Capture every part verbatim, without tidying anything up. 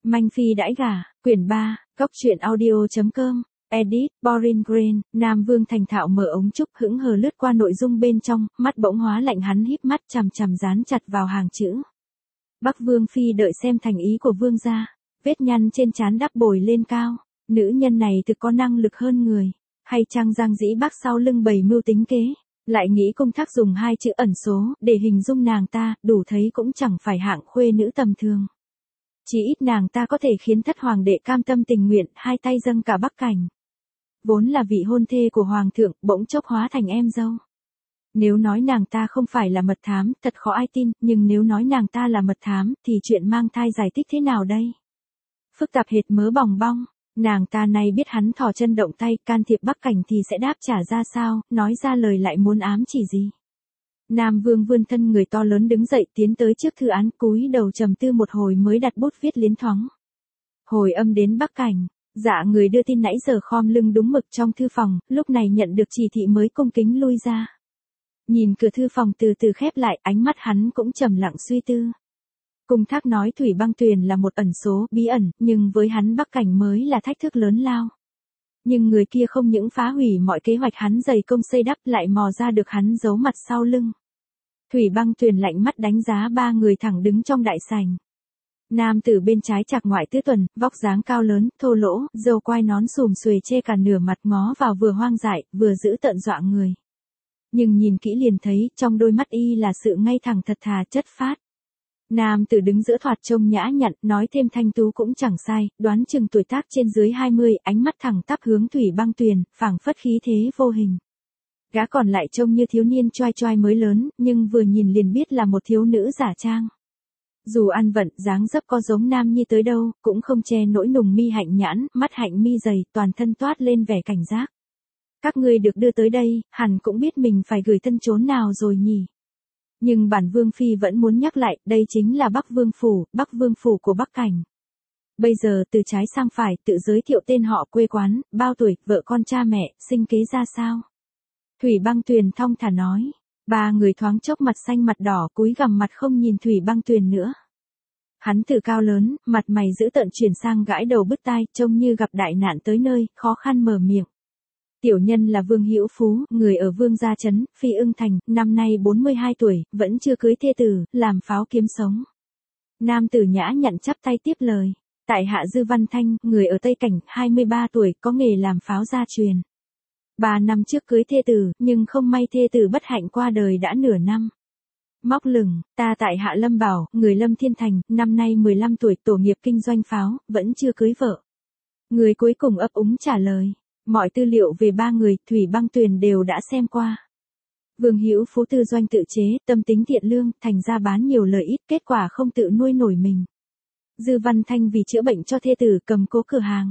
Manh Phi đãi gả, quyển ba, góc truyện audio.com, edit, Boring Green, Nam Vương thành thạo mở ống trúc hững hờ lướt qua nội dung bên trong, mắt bỗng hóa lạnh hắn híp mắt chằm chằm dán chặt vào hàng chữ. Bắc Vương Phi đợi xem thành ý của Vương gia, vết nhăn trên trán đắp bồi lên cao, nữ nhân này thực có năng lực hơn người, hay chăng Giang Dĩ Bác sau lưng bày mưu tính kế, lại nghĩ công thác dùng hai chữ ẩn số để hình dung nàng ta, đủ thấy cũng chẳng phải hạng khuê nữ tầm thường. Chỉ ít nàng ta có thể khiến thất hoàng đệ cam tâm tình nguyện, hai tay dâng cả Bắc Cảnh. Vốn là vị hôn thê của hoàng thượng, bỗng chốc hóa thành em dâu. Nếu nói nàng ta không phải là mật thám, thật khó ai tin, nhưng nếu nói nàng ta là mật thám, thì chuyện mang thai giải thích thế nào đây? Phức tạp hệt mớ bòng bong, nàng ta này biết hắn thò chân động tay, can thiệp Bắc Cảnh thì sẽ đáp trả ra sao, nói ra lời lại muốn ám chỉ gì? Nam Vương vươn thân người to lớn đứng dậy tiến tới trước thư án, cúi đầu trầm tư một hồi mới đặt bút viết liến thoáng. Hồi âm đến Bắc Cảnh, dạ người đưa tin nãy giờ khom lưng đúng mực trong thư phòng, lúc này nhận được chỉ thị mới cung kính lui ra. Nhìn cửa thư phòng từ từ khép lại, ánh mắt hắn cũng trầm lặng suy tư. Cung thác nói Thủy Băng Tuyền là một ẩn số, bí ẩn, nhưng với hắn Bắc Cảnh mới là thách thức lớn lao. Nhưng người kia không những phá hủy mọi kế hoạch hắn dày công xây đắp, lại mò ra được hắn giấu mặt sau lưng. Thủy Băng Tuyền lạnh mắt đánh giá ba người thẳng đứng trong đại sảnh. Nam tử bên trái Trạc Ngoại Tứ Tuần, vóc dáng cao lớn, thô lỗ, râu quai nón xùm xuề che cả nửa mặt, ngó vào vừa hoang dại, vừa giữ tợn dọa người. Nhưng nhìn kỹ liền thấy, trong đôi mắt y là sự ngay thẳng thật thà chất phác. Nam tử đứng giữa thoạt trông nhã nhặn, nói thêm thanh tú cũng chẳng sai, đoán chừng tuổi tác trên dưới hai mươi, ánh mắt thẳng tắp hướng Thủy Băng Tuyền, phảng phất khí thế vô hình. Gã còn lại trông như thiếu niên choai choai mới lớn, nhưng vừa nhìn liền biết là một thiếu nữ giả trang. Dù ăn vận, dáng dấp có giống nam nhi tới đâu, cũng không che nỗi nùng mi hạnh nhãn, mắt hạnh mi dày, toàn thân toát lên vẻ cảnh giác. Các ngươi được đưa tới đây, hẳn cũng biết mình phải gửi thân chốn nào rồi nhỉ. Nhưng bản Vương Phi vẫn muốn nhắc lại, đây chính là Bắc Vương Phủ, Bắc Vương Phủ của Bắc Cảnh. Bây giờ từ trái sang phải, tự giới thiệu tên họ, quê quán, bao tuổi, vợ con cha mẹ, sinh kế ra sao. Thủy Băng Tuyền thong thả nói. Ba người thoáng chốc mặt xanh mặt đỏ, cúi gằm mặt không nhìn Thủy Băng Tuyền nữa. Hắn tự cao lớn, mặt mày giữ tợn chuyển sang gãi đầu bứt tai, trông như gặp đại nạn tới nơi, khó khăn mở miệng. Tiểu nhân là Vương Hữu Phú, người ở Vương Gia Trấn, Phi Ưng Thành, năm nay bốn mươi hai tuổi, vẫn chưa cưới thê tử, làm pháo kiếm sống. Nam tử nhã nhặn chắp tay tiếp lời. Tại hạ Dư Văn Thanh, người ở Tây Cảnh, hai mươi ba tuổi, có nghề làm pháo gia truyền. Ba năm trước cưới thê tử, nhưng không may thê tử bất hạnh qua đời đã nửa năm. Móc lửng, ta tại hạ Lâm Bảo, người Lâm Thiên Thành, năm nay mười lăm tuổi, tổ nghiệp kinh doanh pháo, vẫn chưa cưới vợ. Người cuối cùng ấp úng trả lời. Mọi tư liệu về ba người, Thủy Băng Tuyền đều đã xem qua. Vương Hữu Phú tư doanh tự chế, tâm tính thiện lương, thành ra bán nhiều lời ít, kết quả không tự nuôi nổi mình. Dư Văn Thanh vì chữa bệnh cho thê tử cầm cố cửa hàng.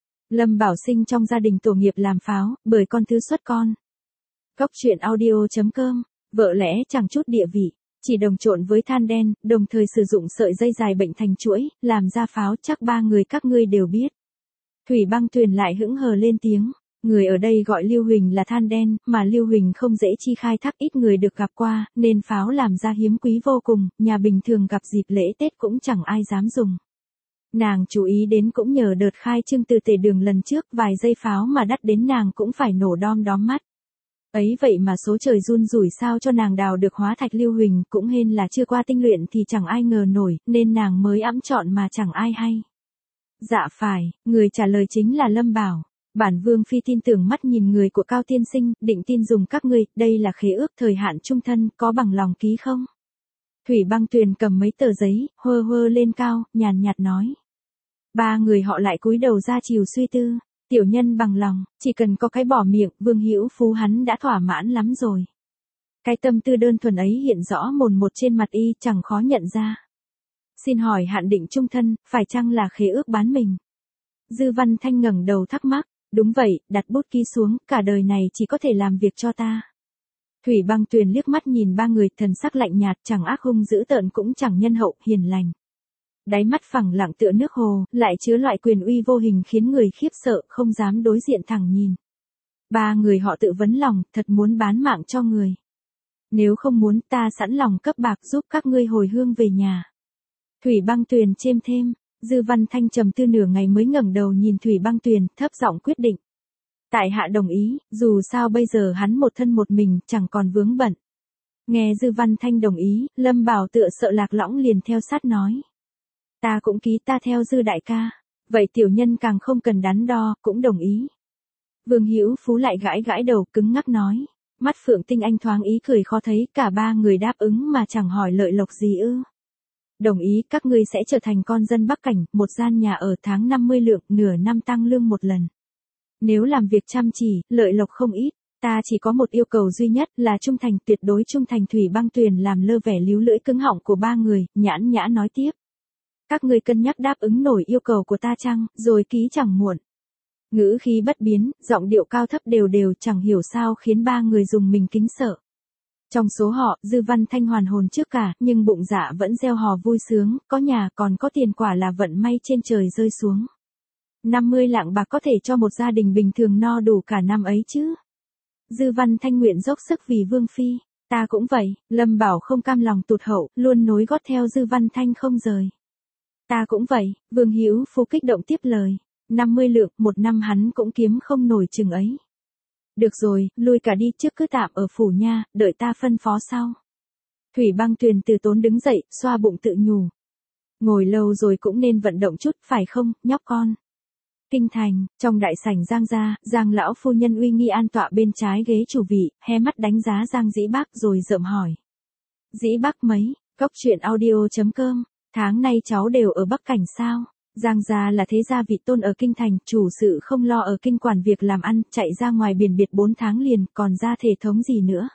Lâm Bảo sinh trong gia đình tổ nghiệp làm pháo, bởi con thứ xuất con. Góc truyện audio.com, vợ lẽ chẳng chút địa vị, chỉ đồng trộn với than đen, đồng thời sử dụng sợi dây dài bệnh thành chuỗi, làm ra pháo, chắc ba người các ngươi đều biết. Thủy Băng Tuyền lại hững hờ lên tiếng, người ở đây gọi Lưu Huỳnh là than đen, mà Lưu Huỳnh không dễ chi khai thác, ít người được gặp qua, nên pháo làm ra hiếm quý vô cùng, nhà bình thường gặp dịp lễ Tết cũng chẳng ai dám dùng. Nàng chú ý đến cũng nhờ đợt khai trương từ tề đường lần trước, vài dây pháo mà đắt đến nàng cũng phải nổ đom đóm mắt. Ấy vậy mà số trời run rủi sao cho nàng đào được hóa thạch Lưu Huỳnh, cũng hên là chưa qua tinh luyện thì chẳng ai ngờ nổi, nên nàng mới ẵm chọn mà chẳng ai hay. Dạ phải, người trả lời chính là Lâm Bảo. Bản Vương Phi tin tưởng mắt nhìn người của Cao tiên sinh, định tin dùng các ngươi, đây là khế ước thời hạn chung thân, có bằng lòng ký không? Thủy Băng Tuyền cầm mấy tờ giấy, hơ hơ lên cao, nhàn nhạt nói. Ba người họ lại cúi đầu ra chiều suy tư. Tiểu nhân bằng lòng, chỉ cần có cái bỏ miệng, Vương Hữu Phú hắn đã thỏa mãn lắm rồi. Cái tâm tư đơn thuần ấy hiện rõ mồn một trên mặt y, chẳng khó nhận ra. Xin hỏi hạn định chung thân, phải chăng là khế ước bán mình? Dư Văn Thanh ngẩng đầu thắc mắc. Đúng vậy, đặt bút ký xuống, cả đời này chỉ có thể làm việc cho ta. Thủy Băng Tuyền liếc mắt nhìn ba người, thần sắc lạnh nhạt, chẳng ác hung dữ tợn cũng chẳng nhân hậu, hiền lành. Đáy mắt phẳng lặng tựa nước hồ, lại chứa loại quyền uy vô hình khiến người khiếp sợ, không dám đối diện thẳng nhìn. Ba người họ tự vấn lòng, thật muốn bán mạng cho người. Nếu không muốn, ta sẵn lòng cấp bạc giúp các ngươi hồi hương về nhà. Thủy Băng Tuyền chêm thêm, Dư Văn Thanh trầm tư nửa ngày mới ngẩng đầu nhìn Thủy Băng Tuyền, thấp giọng quyết định. Tại hạ đồng ý, dù sao bây giờ hắn một thân một mình, chẳng còn vướng bận. Nghe Dư Văn Thanh đồng ý, Lâm Bảo tựa sợ Lạc Lõng liền theo sát nói. Ta cũng ký, ta theo Dư đại ca. Vậy tiểu nhân càng không cần đắn đo, cũng đồng ý. Vương Hữu Phú lại gãi gãi đầu, cứng ngắc nói. Mắt Phượng Tinh Anh thoáng ý cười khó thấy, cả ba người đáp ứng mà chẳng hỏi lợi lộc gì ư. Đồng ý, các ngươi sẽ trở thành con dân Bắc Cảnh, một gian nhà ở tháng năm mươi lượng, nửa năm tăng lương một lần. Nếu làm việc chăm chỉ, lợi lộc không ít, ta chỉ có một yêu cầu duy nhất là trung thành, tuyệt đối trung thành. Thủy Băng Tuyền làm lơ vẻ líu lưỡi cứng họng của ba người, nhãn nhã nói tiếp. Các ngươi cân nhắc đáp ứng nổi yêu cầu của ta chăng, rồi ký chẳng muộn. Ngữ khí bất biến, giọng điệu cao thấp đều đều, chẳng hiểu sao khiến ba người dùng mình kính sợ. Trong số họ, Dư Văn Thanh hoàn hồn trước cả, nhưng bụng dạ vẫn reo hò vui sướng, có nhà còn có tiền, quả là vận may trên trời rơi xuống. năm mươi lạng bạc có thể cho một gia đình bình thường no đủ cả năm ấy chứ. Dư Văn Thanh nguyện dốc sức vì Vương Phi, ta cũng vậy. Lâm Bảo không cam lòng tụt hậu, luôn nối gót theo Dư Văn Thanh không rời. Ta cũng vậy. Vương Hữu Phú kích động tiếp lời. năm mươi lượng, một năm hắn cũng kiếm không nổi chừng ấy. Được rồi, lui cả đi, trước cứ tạm ở phủ nha, đợi ta phân phó sau. Thủy Băng Tuyền từ tốn đứng dậy, xoa bụng tự nhủ. Ngồi lâu rồi cũng nên vận động chút, phải không, nhóc con? Kinh thành, trong đại sảnh Giang gia, Giang lão phu nhân uy nghi an tọa bên trái ghế chủ vị, hé mắt đánh giá Giang Dĩ Bác rồi rợm hỏi. Dĩ Bác mấy, Cốc truyện audio chấm com, tháng nay cháu đều ở Bắc Cảnh sao? Giang gia là thế gia vị tôn ở kinh thành, chủ sự không lo ở kinh quản việc làm ăn, chạy ra ngoài biển biệt bốn tháng liền, còn ra thể thống gì nữa?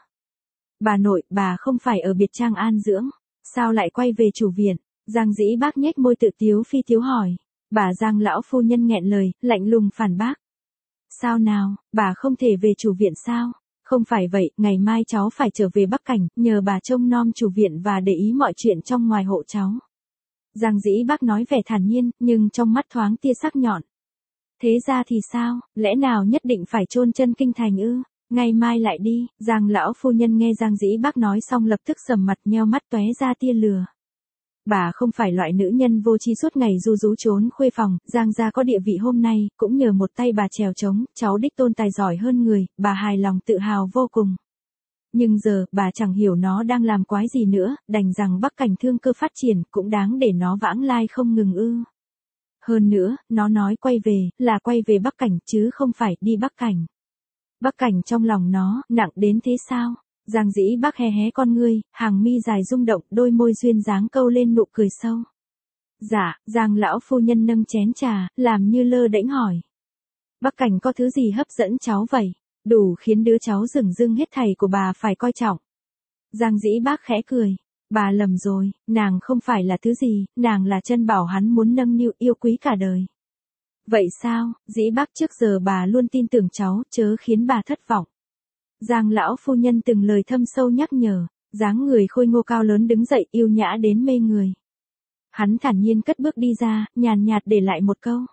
Bà nội, bà không phải ở biệt trang an dưỡng, sao lại quay về chủ viện? Giang Dĩ Bác nhếch môi tự tiếu phi tiếu hỏi. Bà Giang lão phu nhân nghẹn lời, lạnh lùng phản bác. Sao nào, bà không thể về chủ viện sao? Không phải vậy, ngày mai cháu phải trở về Bắc Cảnh, nhờ bà trông nom chủ viện và để ý mọi chuyện trong ngoài hộ cháu. Giang Dĩ Bác nói vẻ thản nhiên, nhưng trong mắt thoáng tia sắc nhọn. Thế ra thì sao, lẽ nào nhất định phải chôn chân kinh thành ư? Ngày mai lại đi. Giang lão phu nhân nghe Giang Dĩ Bác nói xong lập tức sầm mặt, nheo mắt tóe ra tia lửa. Bà không phải loại nữ nhân vô tri suốt ngày ru rú trốn khuê phòng, Giang gia có địa vị hôm nay, cũng nhờ một tay bà trèo trống, cháu đích tôn tài giỏi hơn người, bà hài lòng tự hào vô cùng. Nhưng giờ, bà chẳng hiểu nó đang làm quái gì nữa, đành rằng Bắc Cảnh thương cơ phát triển, cũng đáng để nó vãng lai không ngừng ư. Hơn nữa, nó nói quay về, là quay về Bắc Cảnh, chứ không phải đi Bắc Cảnh. Bắc Cảnh trong lòng nó, nặng đến thế sao? Giang Dĩ Bác hé hé con ngươi, hàng mi dài rung động, đôi môi duyên dáng câu lên nụ cười sâu. Dạ, Giang lão phu nhân nâng chén trà, làm như lơ đễnh hỏi. Bắc Cảnh có thứ gì hấp dẫn cháu vậy? Đủ khiến đứa cháu dửng dưng hết thảy của bà phải coi trọng. Giang Dĩ Bác khẽ cười. Bà lầm rồi, nàng không phải là thứ gì, nàng là chân bảo hắn muốn nâng niu yêu quý cả đời. Vậy sao, Dĩ Bác trước giờ bà luôn tin tưởng cháu, chớ khiến bà thất vọng. Giang lão phu nhân từng lời thâm sâu nhắc nhở, dáng người khôi ngô cao lớn đứng dậy yêu nhã đến mê người. Hắn thản nhiên cất bước đi ra, nhàn nhạt để lại một câu.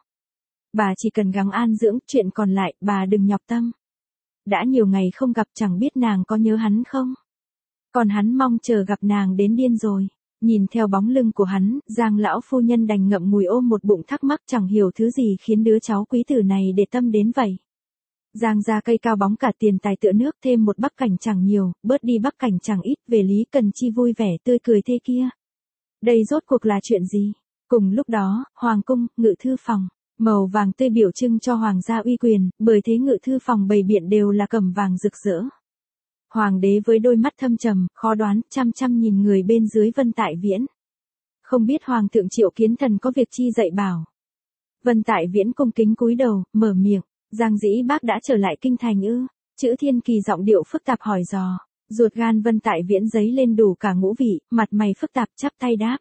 Bà chỉ cần gắng an dưỡng, chuyện còn lại, bà đừng nhọc tâm. Đã nhiều ngày không gặp, chẳng biết nàng có nhớ hắn không? Còn hắn mong chờ gặp nàng đến điên rồi. Nhìn theo bóng lưng của hắn, Giang lão phu nhân đành ngậm ngùi ôm một bụng thắc mắc, chẳng hiểu thứ gì khiến đứa cháu quý tử này để tâm đến vậy. Giang gia cây cao bóng cả tiền tài tựa nước, thêm một Bắc Cảnh chẳng nhiều, bớt đi Bắc Cảnh chẳng ít, về Lý Cần Chi vui vẻ tươi cười thế kia. Đây rốt cuộc là chuyện gì? Cùng lúc đó, hoàng cung, ngự thư phòng, màu vàng tươi biểu trưng cho hoàng gia uy quyền, bởi thế ngự thư phòng bày biện đều là cẩm vàng rực rỡ. Hoàng đế với đôi mắt thâm trầm, khó đoán, chăm chăm nhìn người bên dưới Vân Tại Viễn. Không biết hoàng thượng Triệu Kiến Thần có việc chi dạy bảo. Vân Tại Viễn cung kính cúi đầu, mở miệng. Giang Dĩ Bác đã trở lại kinh thành ư? Chữ Thiên Kỳ giọng điệu phức tạp hỏi dò. Ruột gan Vân Tại Viễn giấy lên đủ cả ngũ vị, mặt mày phức tạp chắp tay đáp.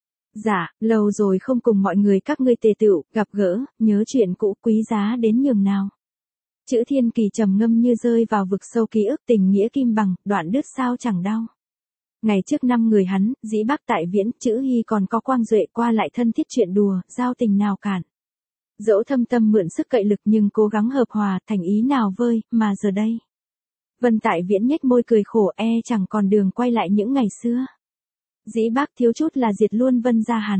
Dạ, lâu rồi không cùng mọi người các ngươi tề tựu, gặp gỡ, nhớ chuyện cũ quý giá đến nhường nào. Chữ Thiên Kỳ trầm ngâm như rơi vào vực sâu ký ức, tình nghĩa kim bằng, đoạn đứt sao chẳng đau. Ngày trước năm người hắn, Dĩ Bác Tại Viễn, Chữ Hy còn có Quang Duệ qua lại thân thiết chuyện đùa, giao tình nào cản. Dẫu thâm tâm mượn sức cậy lực nhưng cố gắng hợp hòa, thành ý nào vơi, mà giờ đây. Vân Tại Viễn nhếch môi cười khổ, e chẳng còn đường quay lại những ngày xưa. Dĩ Bác thiếu chút là diệt luôn Vân gia hắn.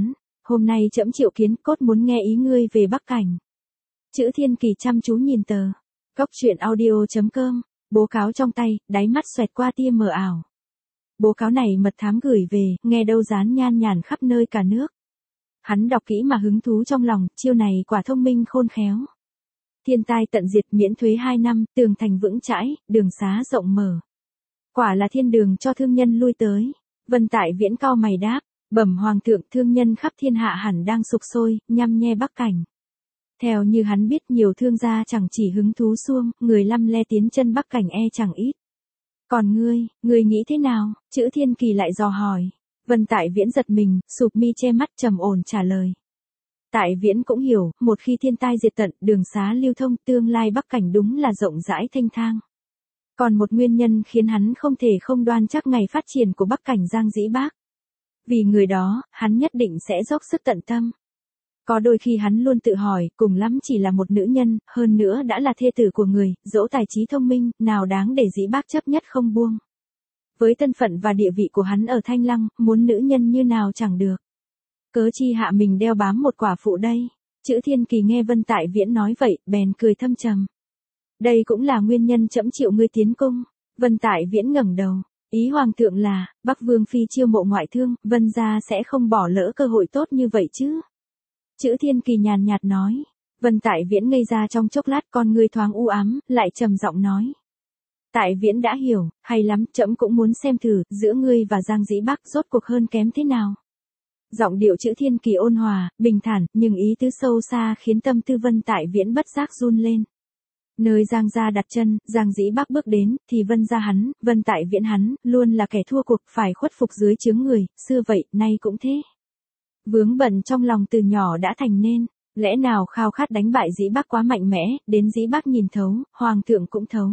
hôm nay trẫm triệu kiến, cốt muốn nghe ý ngươi về Bắc Cảnh. Chữ Thiên Kỳ chăm chú nhìn tờ. Cốc truyện audio chấm com, bố cáo trong tay, đáy mắt xoẹt qua tia mờ ảo. Bố cáo này mật thám gửi về, nghe đâu dán nhan nhản khắp nơi cả nước. Hắn đọc kỹ mà hứng thú trong lòng, chiêu này quả thông minh khôn khéo. Thiên tai tận diệt, miễn thuế hai năm, tường thành vững chãi, đường xá rộng mở. Quả là thiên đường cho thương nhân lui tới. Vân Tại Viễn cau mày đáp, bẩm hoàng thượng, thương nhân khắp thiên hạ hẳn đang sục sôi, nhăm nhe Bắc Cảnh. Theo như hắn biết, nhiều thương gia chẳng chỉ hứng thú xuông, người lăm le tiến chân Bắc Cảnh e chẳng ít. Còn ngươi, ngươi nghĩ thế nào? Chữ Thiên Kỳ lại dò hỏi. Vân Tại Viễn giật mình, sụp mi che mắt trầm ổn trả lời. Tại Viễn cũng hiểu, một khi thiên tai diệt tận, đường xá lưu thông, tương lai Bắc Cảnh đúng là rộng rãi thanh thang. Còn một nguyên nhân khiến hắn không thể không đoan chắc ngày phát triển của Bắc Cảnh Giang Dĩ Bác. Vì người đó, hắn nhất định sẽ dốc sức tận tâm. Có đôi khi hắn luôn tự hỏi, cùng lắm chỉ là một nữ nhân, hơn nữa đã là thê tử của người, dẫu tài trí thông minh, nào đáng để Dĩ Bác chấp nhất không buông. Với thân phận và địa vị của hắn ở Thanh Lăng, muốn nữ nhân như nào chẳng được. Cớ chi hạ mình đeo bám một quả phụ đây. Chữ Thiên Kỳ nghe Vân Tại Viễn nói vậy, bèn cười thâm trầm. Đây cũng là nguyên nhân trẫm triệu ngươi tiến cung. Vân Tại Viễn ngẩng đầu. Ý hoàng thượng là, Bắc Vương phi chiêu mộ ngoại thương, Vân gia sẽ không bỏ lỡ cơ hội tốt như vậy chứ. Chữ Thiên Kỳ nhàn nhạt nói. Vân Tại Viễn ngây ra trong chốc lát, con ngươi thoáng u ám, lại trầm giọng nói. Tại Viễn đã hiểu, hay lắm, trẫm cũng muốn xem thử, giữa ngươi và Giang Dĩ Bác rốt cuộc hơn kém thế nào. Giọng điệu Chữ Thiên Kỳ ôn hòa, bình thản, nhưng ý tứ sâu xa khiến tâm tư Vân Tại Viễn bất giác run lên. Nơi Giang gia đặt chân, Giang Dĩ Bác bước đến, thì Vân gia hắn, Vân Tại Viễn hắn, luôn là kẻ thua cuộc, phải khuất phục dưới chướng người, xưa vậy, nay cũng thế. Vướng bận trong lòng từ nhỏ đã thành nên, lẽ nào khao khát đánh bại Dĩ Bác quá mạnh mẽ, đến Dĩ Bác nhìn thấu, hoàng thượng cũng thấu.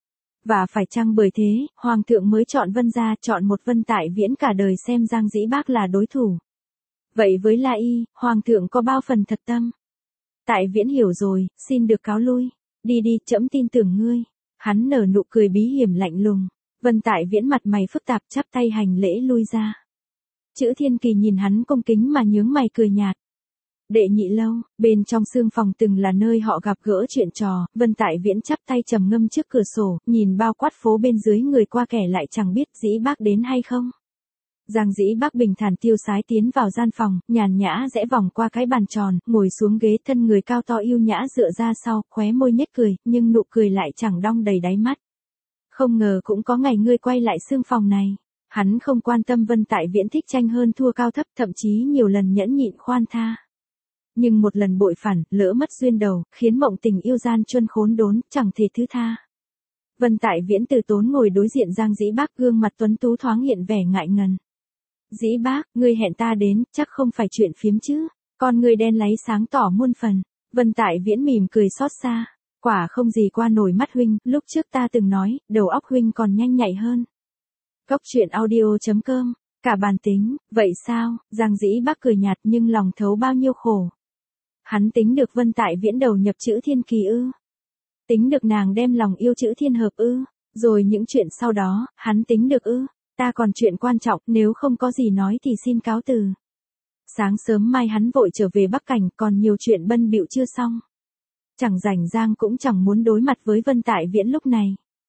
Và phải chăng bởi thế, hoàng thượng mới chọn Vân gia, chọn một Vân Tại Viễn cả đời xem Giang Dĩ Bác là đối thủ. Vậy với La Y, hoàng thượng có bao phần thật tâm. Tại Viễn hiểu rồi, xin được cáo lui. Đi đi, trẫm tin tưởng ngươi. Hắn nở nụ cười bí hiểm lạnh lùng. Vân Tại Viễn mặt mày phức tạp, chắp tay hành lễ lui ra. Chữ Thiên Kỳ nhìn hắn cung kính mà nhướng mày cười nhạt. Đệ nhị lâu, bên trong sương phòng từng là nơi họ gặp gỡ chuyện trò, Vân Tại Viễn chắp tay trầm ngâm trước cửa sổ, nhìn bao quát phố bên dưới người qua kẻ lại chẳng biết Dĩ Bác đến hay không. Giang Dĩ Bác bình thản tiêu sái tiến vào gian phòng, nhàn nhã rẽ vòng qua cái bàn tròn, ngồi xuống ghế, thân người cao to yêu nhã dựa ra sau, khóe môi nhếch cười, nhưng nụ cười lại chẳng đong đầy đáy mắt. Không ngờ cũng có ngày ngươi quay lại sương phòng này. Hắn không quan tâm Vân Tại Viễn thích tranh hơn thua cao thấp, thậm chí nhiều lần nhẫn nhịn khoan tha. Nhưng một lần bội phản, lỡ mất duyên đầu, khiến mộng tình yêu gian truân khốn đốn, chẳng thể thứ tha. Vân Tại Viễn từ tốn ngồi đối diện Giang Dĩ Bác, gương mặt tuấn tú thoáng hiện vẻ ngại ngần. Dĩ Bác, ngươi hẹn ta đến, chắc không phải chuyện phiếm chứ. Con ngươi đen láy sáng tỏ muôn phần. Vân Tại Viễn mỉm cười xót xa. Quả không gì qua nổi mắt huynh, lúc trước ta từng nói, đầu óc huynh còn nhanh nhạy hơn. Cốc truyện audio chấm com, cả bàn tính, vậy sao? Giang Dĩ Bác cười nhạt nhưng lòng thấu bao nhiêu khổ. Hắn tính được Vân Tại Viễn đầu nhập Chữ Thiên Kỳ ư? Tính được nàng đem lòng yêu Chữ Thiên Hợp ư? Rồi những chuyện sau đó, hắn tính được ư? Ta còn chuyện quan trọng, nếu không có gì nói thì xin cáo từ. Sáng sớm mai hắn vội trở về Bắc Cảnh, còn nhiều chuyện bân bịu chưa xong. Chẳng rảnh rang cũng chẳng muốn đối mặt với Vân Tại Viễn lúc này.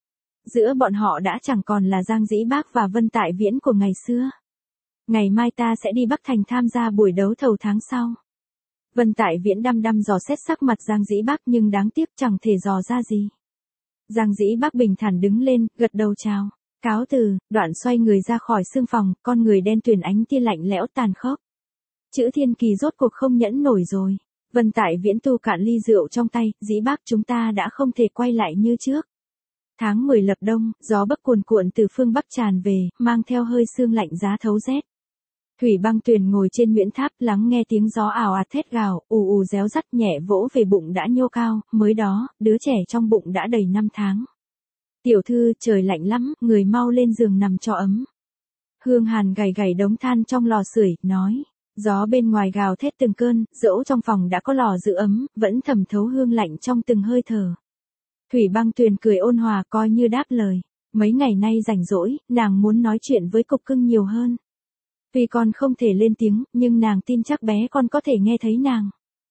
Giữa bọn họ đã chẳng còn là Giang Dĩ Bác và Vân Tại Viễn của ngày xưa. Ngày mai ta sẽ đi Bắc Thành tham gia buổi đấu thầu tháng sau. Vân Tại Viễn đăm đăm dò xét sắc mặt Giang Dĩ Bác nhưng đáng tiếc chẳng thể dò ra gì. Giang Dĩ Bác bình thản đứng lên, gật đầu chào. Cáo từ, đoạn xoay người ra khỏi sương phòng, con người đen tuyền ánh tia lạnh lẽo tàn khốc. Chữ Thiên Kỳ rốt cuộc không nhẫn nổi rồi. Vân Tại Viễn tu cạn ly rượu trong tay, Dĩ Bác chúng ta đã không thể quay lại như trước. Tháng mười lập đông, gió bấc cuồn cuộn từ phương Bắc tràn về, mang theo hơi sương lạnh giá thấu rét. Thủy Băng Tuyền ngồi trên Nguyễn Tháp lắng nghe tiếng gió ào ạt thét gào, ù ù réo rắt nhẹ vỗ về bụng đã nhô cao, mới đó, đứa trẻ trong bụng đã đầy năm tháng. Tiểu thư, trời lạnh lắm, người mau lên giường nằm cho ấm. Hương Hàn gầy gầy đống than trong lò sưởi, nói. Gió bên ngoài gào thét từng cơn, dẫu trong phòng đã có lò giữ ấm, vẫn thẩm thấu hương lạnh trong từng hơi thở. Thủy Băng Tuyền cười ôn hòa coi như đáp lời. Mấy ngày nay rảnh rỗi, nàng muốn nói chuyện với Cục Cưng nhiều hơn. Tuy con không thể lên tiếng, nhưng nàng tin chắc bé con có thể nghe thấy nàng.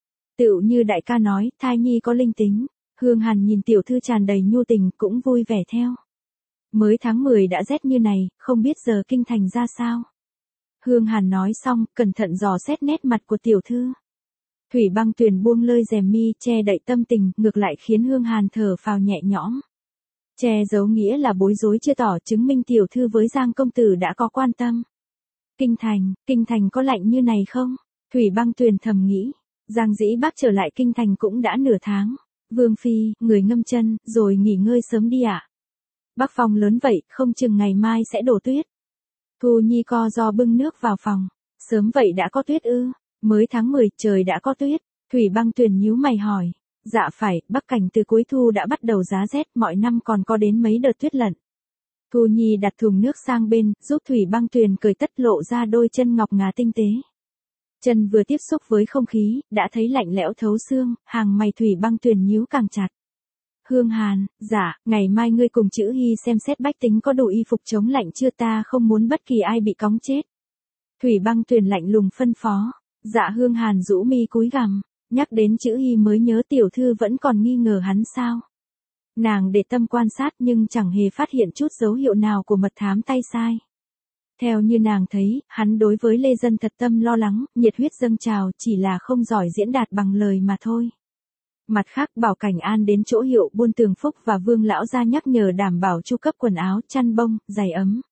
Tựu như đại ca nói, thai nhi có linh tính. Hương Hàn nhìn tiểu thư tràn đầy nhu tình, cũng vui vẻ theo. Mới tháng mười đã rét như này, không biết giờ kinh thành ra sao. Hương Hàn nói xong, cẩn thận dò xét nét mặt của tiểu thư. Thủy Băng Tuyền buông lơi rèm mi, che đậy tâm tình, ngược lại khiến Hương Hàn thở phào nhẹ nhõm. Che giấu nghĩa là bối rối chưa tỏ, chứng minh tiểu thư với Giang công tử đã có quan tâm. Kinh thành, kinh thành có lạnh như này không? Thủy Băng Tuyền thầm nghĩ. Giang Dĩ Bác trở lại kinh thành cũng đã nửa tháng. Vương phi, người ngâm chân, rồi nghỉ ngơi sớm đi ạ. À? Bắc phòng lớn vậy, không chừng ngày mai sẽ đổ tuyết. Thu Nhi co ro bưng nước vào phòng. Sớm vậy đã có tuyết ư? Mới tháng mười, trời đã có tuyết. Thủy Băng Tuyền nhíu mày hỏi. Dạ phải, Bắc cảnh từ cuối thu đã bắt đầu giá rét, mọi năm còn có đến mấy đợt tuyết lận. Thu Nhi đặt thùng nước sang bên, giúp Thủy Băng Tuyền cởi tất lộ ra đôi chân ngọc ngà tinh tế. Chân vừa tiếp xúc với không khí, đã thấy lạnh lẽo thấu xương, hàng mày Thủy Băng Tuyền nhíu càng chặt. Hương Hàn, dạ, ngày mai ngươi cùng Chữ Hy xem xét bách tính có đủ y phục chống lạnh chưa, ta không muốn bất kỳ ai bị cóng chết. Thủy Băng Tuyền lạnh lùng phân phó. Dạ Hương Hàn rũ mi cúi gằm, nhắc đến Chữ Hy mới nhớ tiểu thư vẫn còn nghi ngờ hắn sao. Nàng để tâm quan sát nhưng chẳng hề phát hiện chút dấu hiệu nào của mật thám tay sai. Theo như nàng thấy, hắn đối với Lê Dân thật tâm lo lắng, nhiệt huyết dâng trào, chỉ là không giỏi diễn đạt bằng lời mà thôi. Mặt khác, Bảo Cảnh An đến chỗ Hiệu Buôn Tường Phúc và Vương lão gia nhắc nhở đảm bảo chu cấp quần áo, chăn bông, giày ấm.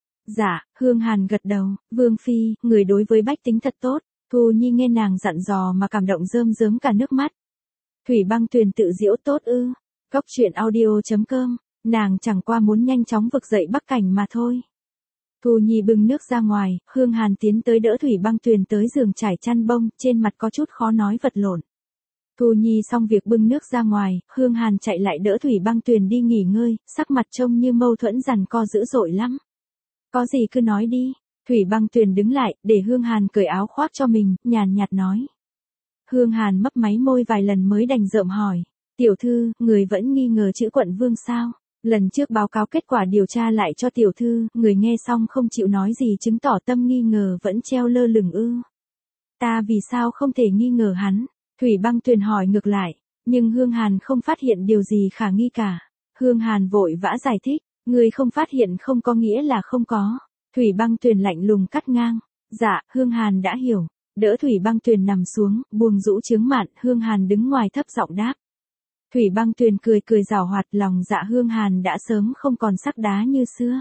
Dạ, Hương Hàn gật đầu. Vương phi, người đối với bách tính thật tốt. Thu Nhi nghe nàng dặn dò mà cảm động rơm rớm cả nước mắt. Thủy Băng Tuyền tự giễu tốt ư? Góc truyện audio chấm com, nàng chẳng qua muốn nhanh chóng vực dậy Bắc cảnh mà thôi. Thu Nhi bưng nước ra ngoài, Hương Hàn tiến tới đỡ Thủy Băng Tuyền tới giường trải chăn bông, trên mặt có chút khó nói vật lộn. Thu Nhi xong việc bưng nước ra ngoài, Hương Hàn chạy lại đỡ Thủy Băng Tuyền đi nghỉ ngơi, sắc mặt trông như mâu thuẫn giằng co dữ dội lắm. Có gì cứ nói đi. Thủy Băng Tuyền đứng lại, để Hương Hàn cởi áo khoác cho mình, nhàn nhạt nói. Hương Hàn mấp máy môi vài lần mới đành rợm hỏi. Tiểu thư, người vẫn nghi ngờ Chữ quận vương sao? Lần trước báo cáo kết quả điều tra lại cho tiểu thư, người nghe xong không chịu nói gì chứng tỏ tâm nghi ngờ vẫn treo lơ lửng ư. Ta vì sao không thể nghi ngờ hắn? Thủy Băng Tuyền hỏi ngược lại, nhưng Hương Hàn không phát hiện điều gì khả nghi cả. Hương Hàn vội vã giải thích, người không phát hiện không có nghĩa là không có. Thủy Băng Tuyền lạnh lùng cắt ngang. Dạ, Hương Hàn đã hiểu. Đỡ Thủy Băng Tuyền nằm xuống, buông rũ chướng mạn, Hương Hàn đứng ngoài thấp giọng đáp. Thủy Băng Tuyền cười cười giảo hoạt, lòng dạ Hương Hàn đã sớm không còn sắc đá như xưa.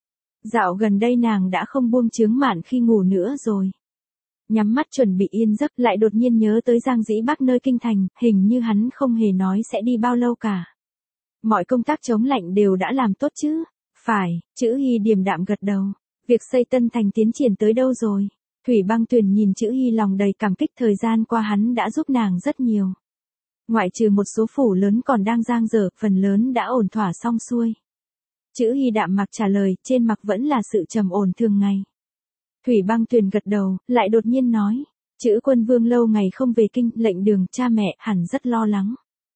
Dạo gần đây nàng đã không buông chướng mạn khi ngủ nữa rồi. Nhắm mắt chuẩn bị yên giấc, lại đột nhiên nhớ tới Giang Dĩ Bác nơi kinh thành, hình như hắn không hề nói sẽ đi bao lâu cả. Mọi công tác chống lạnh đều đã làm tốt chứ? Phải, Chữ Hy điềm đạm gật đầu. Việc xây Tân Thành tiến triển tới đâu rồi? Thủy Băng Tuyền nhìn Chữ Hy lòng đầy cảm kích, thời gian qua hắn đã giúp nàng rất nhiều. Ngoại trừ một số phủ lớn còn đang dang dở, phần lớn đã ổn thỏa xong xuôi. Chữ Hy đạm mặc trả lời, trên mặt vẫn là sự trầm ổn thường ngày. Thủy Băng Tuyền gật đầu, lại đột nhiên nói. Chữ quân vương lâu ngày không về kinh, lệnh đường, cha mẹ, hẳn rất lo lắng.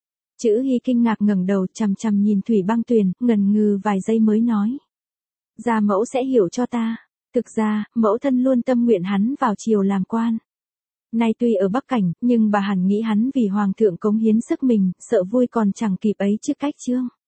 Chữ Hy kinh ngạc ngẩng đầu, chằm chằm nhìn Thủy Băng Tuyền, ngần ngừ vài giây mới nói. Gia mẫu sẽ hiểu cho ta. Thực ra, mẫu thân luôn tâm nguyện hắn vào triều làm quan. Nay tuy ở Bắc Cảnh, nhưng bà hẳn nghĩ hắn vì hoàng thượng cống hiến sức mình, sợ vui còn chẳng kịp ấy trước cách chương.